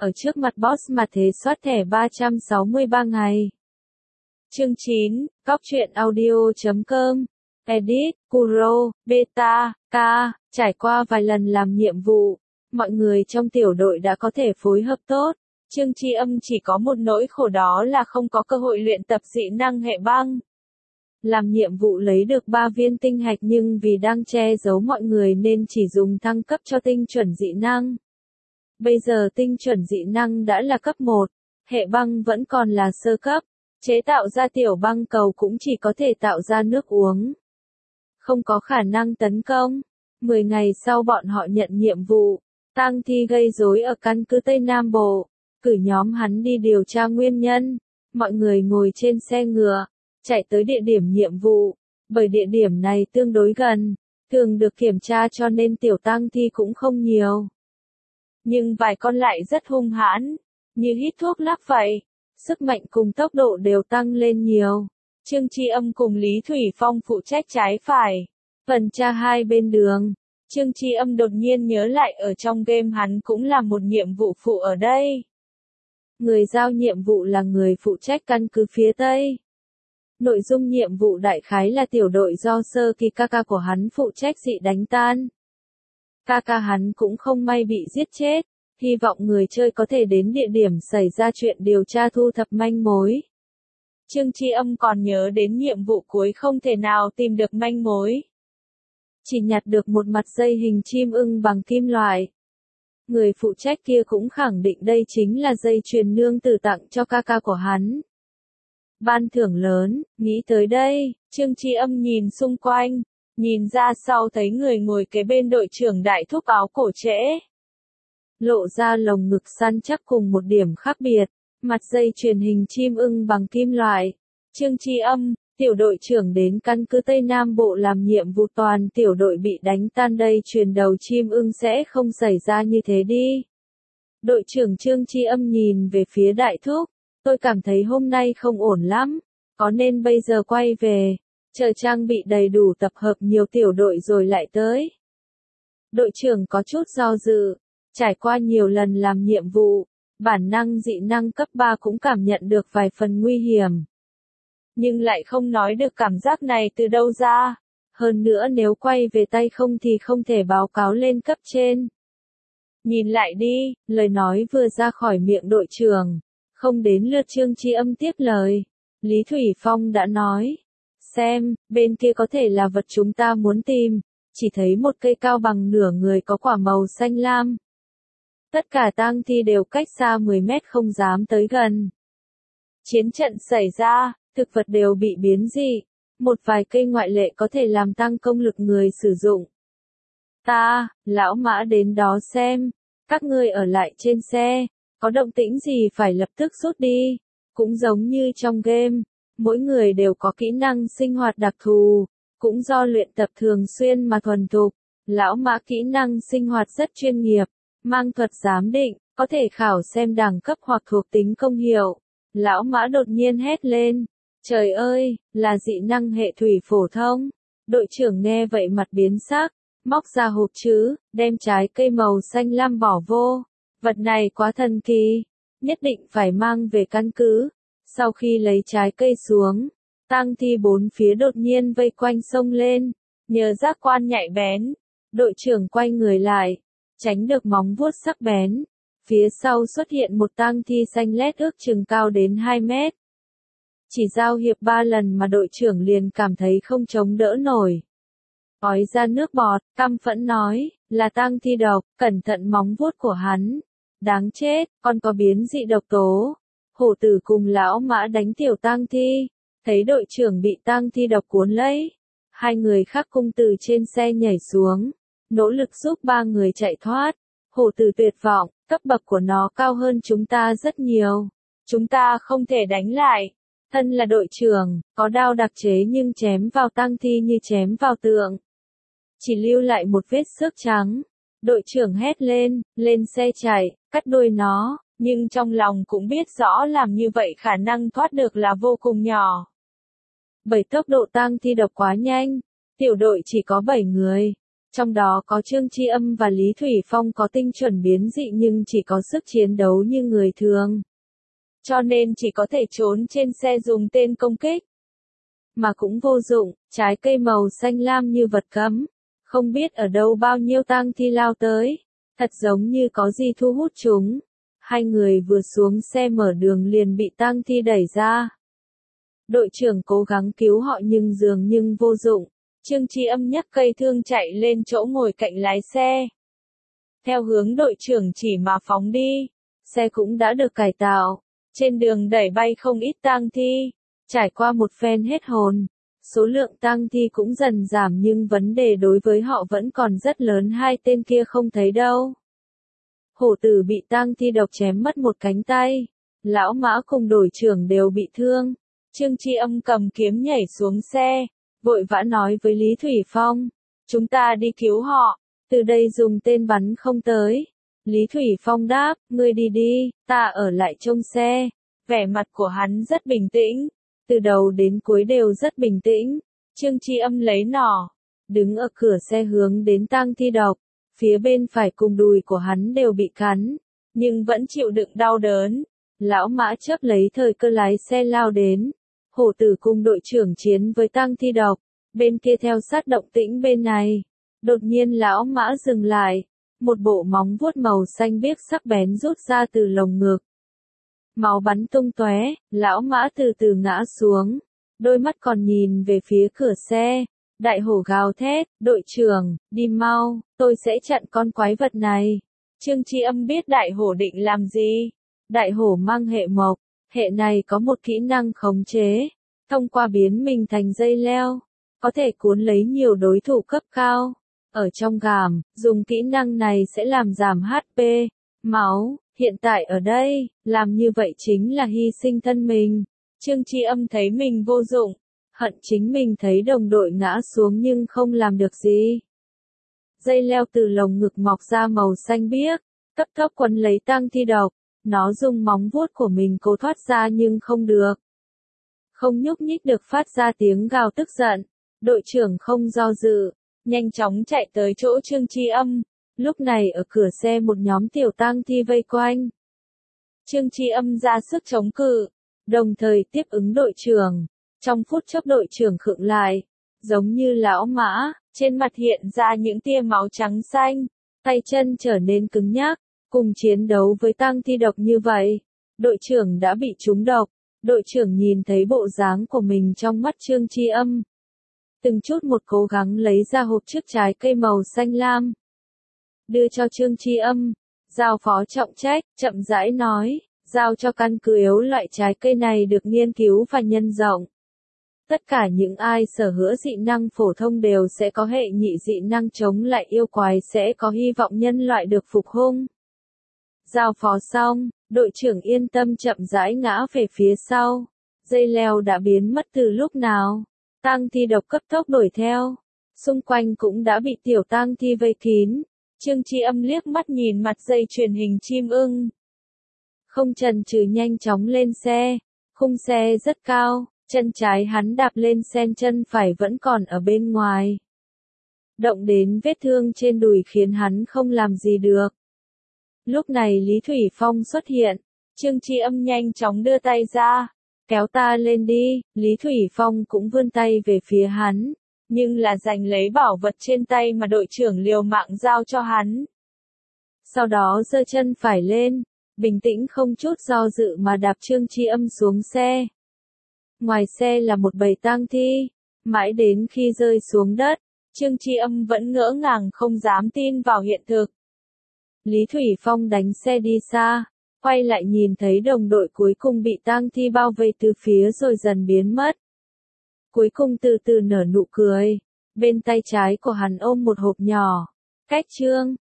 ở trước mặt boss mà thế soát thẻ 363 ngày. Chương 9, Cóc truyện audio.com, Edit, Kuro, Beta, K, trải qua vài lần làm nhiệm vụ, mọi người trong tiểu đội đã có thể phối hợp tốt. Trương Tri Âm chỉ có một nỗi khổ đó là không có cơ hội luyện tập dị năng hệ băng. Làm nhiệm vụ lấy được 3 viên tinh hạch nhưng vì đang che giấu mọi người nên chỉ dùng thăng cấp cho tinh chuẩn dị năng. Bây giờ tinh chuẩn dị năng đã là cấp 1, hệ băng vẫn còn là sơ cấp, chế tạo ra tiểu băng cầu cũng chỉ có thể tạo ra nước uống. Không có khả năng tấn công. 10 ngày sau bọn họ nhận nhiệm vụ, tang thi gây rối ở căn cứ Tây Nam Bộ, cử nhóm hắn đi điều tra nguyên nhân. Mọi người ngồi trên xe ngựa, chạy tới địa điểm nhiệm vụ, bởi địa điểm này tương đối gần, thường được kiểm tra cho nên tiểu tang thi cũng không nhiều. Nhưng vài con lại rất hung hãn, như hít thuốc lắc vậy, sức mạnh cùng tốc độ đều tăng lên nhiều. Trương Tri Âm cùng Lý Thủy Phong phụ trách trái phải, phần tra hai bên đường. Trương Tri Âm đột nhiên nhớ lại ở trong game hắn cũng làm một nhiệm vụ phụ ở đây. Người giao nhiệm vụ là người phụ trách căn cứ phía Tây. Nội dung nhiệm vụ đại khái là tiểu đội do Sơ Kỳ Kaka của hắn phụ trách dị đánh tan. Kaka hắn cũng không may bị giết chết, hy vọng người chơi có thể đến địa điểm xảy ra chuyện điều tra thu thập manh mối. Trương Tri Âm còn nhớ đến nhiệm vụ cuối không thể nào tìm được manh mối. Chỉ nhặt được một mặt dây hình chim ưng bằng kim loại. Người phụ trách kia cũng khẳng định đây chính là dây chuyền nương tử tặng cho Kaka của hắn. Ban thưởng lớn, nghĩ tới đây, Trương Tri Âm nhìn xung quanh, nhìn ra sau thấy người ngồi kế bên đội trưởng đại thúc áo cổ trễ. Lộ ra lồng ngực săn chắc cùng một điểm khác biệt, mặt dây chuyền hình chim ưng bằng kim loại. Trương Tri Âm, tiểu đội trưởng đến căn cứ Tây Nam Bộ làm nhiệm vụ toàn tiểu đội bị đánh tan đây chuyền đầu chim ưng sẽ không xảy ra như thế đi. Đội trưởng Trương Tri Âm nhìn về phía đại thúc, tôi cảm thấy hôm nay không ổn lắm, có nên bây giờ quay về, chờ trang bị đầy đủ tập hợp nhiều tiểu đội rồi lại tới. Đội trưởng có chút do dự, trải qua nhiều lần làm nhiệm vụ, bản năng dị năng cấp 3 cũng cảm nhận được vài phần nguy hiểm. Nhưng lại không nói được cảm giác này từ đâu ra, hơn nữa nếu quay về tay không thì không thể báo cáo lên cấp trên. Nhìn lại đi, lời nói vừa ra khỏi miệng đội trưởng, không đến lượt Trương Tri Âm tiếp lời. Lý Thủy Phong đã nói, xem, bên kia có thể là vật chúng ta muốn tìm, chỉ thấy một cây cao bằng nửa người có quả màu xanh lam. Tất cả tang thi đều cách xa 10 mét không dám tới gần. Chiến trận xảy ra, thực vật đều bị biến dị, một vài cây ngoại lệ có thể làm tăng công lực người sử dụng. Lão Mã đến đó xem, các ngươi ở lại trên xe, có động tĩnh gì phải lập tức rút đi, cũng giống như trong game, mỗi người đều có kỹ năng sinh hoạt đặc thù, cũng do luyện tập thường xuyên mà thuần thục. Lão Mã kỹ năng sinh hoạt rất chuyên nghiệp, mang thuật giám định, có thể khảo xem đẳng cấp hoặc thuộc tính công hiệu. Lão Mã đột nhiên hét lên, trời ơi, là dị năng hệ thủy phổ thông. Đội trưởng nghe vậy mặt biến sắc, móc ra hộp chữ, đem trái cây màu xanh lam bỏ vô. Vật này quá thần kỳ, nhất định phải mang về căn cứ. Sau khi lấy trái cây xuống, tang thi bốn phía đột nhiên vây quanh xông lên, nhờ giác quan nhạy bén, đội trưởng quay người lại, tránh được móng vuốt sắc bén. Phía sau xuất hiện một tang thi xanh lét ước chừng cao đến 2 mét. Chỉ giao hiệp 3 lần mà đội trưởng liền cảm thấy không chống đỡ nổi. Ói ra nước bọt, căm phẫn nói, là tang thi độc, cẩn thận móng vuốt của hắn. Đáng chết, còn có biến dị độc tố. Hổ tử cùng lão Mã đánh tiểu tang thi, thấy đội trưởng bị tang thi độc cuốn lấy. Hai người khác cùng từ trên xe nhảy xuống, nỗ lực giúp 3 người chạy thoát. Hổ tử tuyệt vọng, cấp bậc của nó cao hơn chúng ta rất nhiều. Chúng ta không thể đánh lại. Thân là đội trưởng, có đao đặc chế nhưng chém vào tang thi như chém vào tượng. Chỉ lưu lại một vết xước trắng. Đội trưởng hét lên, lên xe chạy, cắt đuôi nó, nhưng trong lòng cũng biết rõ làm như vậy khả năng thoát được là vô cùng nhỏ. Bởi tốc độ tang thi độc quá nhanh, tiểu đội chỉ có 7 người. Trong đó có Trương Tri Âm và Lý Thủy Phong có tinh chuẩn biến dị nhưng chỉ có sức chiến đấu như người thường. Cho nên chỉ có thể trốn trên xe dùng tên công kích. Mà cũng vô dụng, trái cây màu xanh lam như vật cấm. Không biết ở đâu bao nhiêu tang thi lao tới. Thật giống như có gì thu hút chúng. Hai người vừa xuống xe mở đường liền bị tang thi đẩy ra. Đội trưởng cố gắng cứu họ nhưng dường như vô dụng. Trương Tri Âm nhấc cây thương chạy lên chỗ ngồi cạnh lái xe. Theo hướng đội trưởng chỉ mà phóng đi. Xe cũng đã được cải tạo. Trên đường đẩy bay không ít tang thi. Trải qua một phen hết hồn. Số lượng tang thi cũng dần giảm nhưng vấn đề đối với họ vẫn còn rất lớn, hai tên kia không thấy đâu. Hổ tử bị tang thi độc chém mất một cánh tay. Lão Mã cùng đội trưởng đều bị thương. Trương Tri Âm cầm kiếm nhảy xuống xe. Vội vã nói với Lý Thủy Phong. Chúng ta đi cứu họ. Từ đây dùng tên bắn không tới. Lý Thủy Phong đáp, ngươi đi đi, ta ở lại trông xe. Vẻ mặt của hắn rất bình tĩnh. Từ đầu đến cuối đều rất bình tĩnh. Trương Tri Âm lấy nỏ. Đứng ở cửa xe hướng đến tang thi độc. Phía bên phải cùng đùi của hắn đều bị cắn. Nhưng vẫn chịu đựng đau đớn. Lão Mã chớp lấy thời cơ lái xe lao đến. Hổ tử cùng đội trưởng chiến với tang thi độc. Bên kia theo sát động tĩnh bên này. Đột nhiên lão Mã dừng lại. Một bộ móng vuốt màu xanh biếc sắc bén rút ra từ lồng ngực. Máu bắn tung tóe, lão Mã từ từ ngã xuống. Đôi mắt còn nhìn về phía cửa xe. Đại hổ gào thét, đội trưởng, đi mau, tôi sẽ chặn con quái vật này. Trương Tri Âm biết đại hổ định làm gì. Đại hổ mang hệ mộc. Hệ này có một kỹ năng khống chế. Thông qua biến mình thành dây leo. Có thể cuốn lấy nhiều đối thủ cấp cao. Ở trong gàm, dùng kỹ năng này sẽ làm giảm HP, máu. Hiện tại ở đây, làm như vậy chính là hy sinh thân mình. Trương Tri Âm thấy mình vô dụng. Hận chính mình thấy đồng đội ngã xuống nhưng không làm được gì. Dây leo từ lồng ngực mọc ra màu xanh biếc. Cấp tốc quấn lấy tang thi độc. Nó dùng móng vuốt của mình cố thoát ra nhưng không được. Không nhúc nhích được, phát ra tiếng gào tức giận. Đội trưởng không do dự. Nhanh chóng chạy tới chỗ Trương Tri Âm. Lúc này ở cửa xe một nhóm tiểu tang thi vây quanh. Trương Tri Âm ra sức chống cự. Đồng thời tiếp ứng đội trưởng. Trong phút chốc đội trưởng khựng lại. Giống như lão Mã. Trên mặt hiện ra những tia máu trắng xanh. Tay chân trở nên cứng nhắc. Cùng chiến đấu với tang thi độc như vậy. Đội trưởng đã bị trúng độc. Đội trưởng nhìn thấy bộ dáng của mình trong mắt Trương Tri Âm. Từng chút một cố gắng lấy ra hộp trước trái cây màu xanh lam. Đưa cho Trương Tri Âm. Giao phó trọng trách, chậm rãi nói. Giao cho căn cứ yếu loại trái cây này được nghiên cứu và nhân rộng. Tất cả những ai sở hữu dị năng phổ thông đều sẽ có hệ nhị dị năng chống lại yêu quái, sẽ có hy vọng nhân loại được phục hưng. Giao phó xong, đội trưởng yên tâm chậm rãi ngã về phía sau. Dây leo đã biến mất từ lúc nào. Tang thi độc cấp tốc đuổi theo. Xung quanh cũng đã bị tiểu tang thi vây kín. Trương Tri Âm liếc mắt nhìn mặt dây truyền hình chim ưng. Không chần chừ nhanh chóng lên xe. Khung xe rất cao. Chân trái hắn đạp lên sen, chân phải vẫn còn ở bên ngoài. Động đến vết thương trên đùi khiến hắn không làm gì được. Lúc này Lý Thủy Phong xuất hiện. Trương Tri Âm nhanh chóng đưa tay ra. Kéo ta lên đi. Lý Thủy Phong cũng vươn tay về phía hắn. Nhưng là giành lấy bảo vật trên tay mà đội trưởng liều mạng giao cho hắn. Sau đó giơ chân phải lên. Bình tĩnh không chút do dự mà đạp Trương Tri Âm xuống xe. Ngoài xe là một bầy tang thi. Mãi đến khi rơi xuống đất, Trương Tri Âm vẫn ngỡ ngàng không dám tin vào hiện thực. Lý Thủy Phong đánh xe đi xa, quay lại nhìn thấy đồng đội cuối cùng bị tang thi bao vây từ phía rồi dần biến mất. Cuối cùng từ từ nở nụ cười. Bên tay trái của hắn ôm một hộp nhỏ. Cách Trương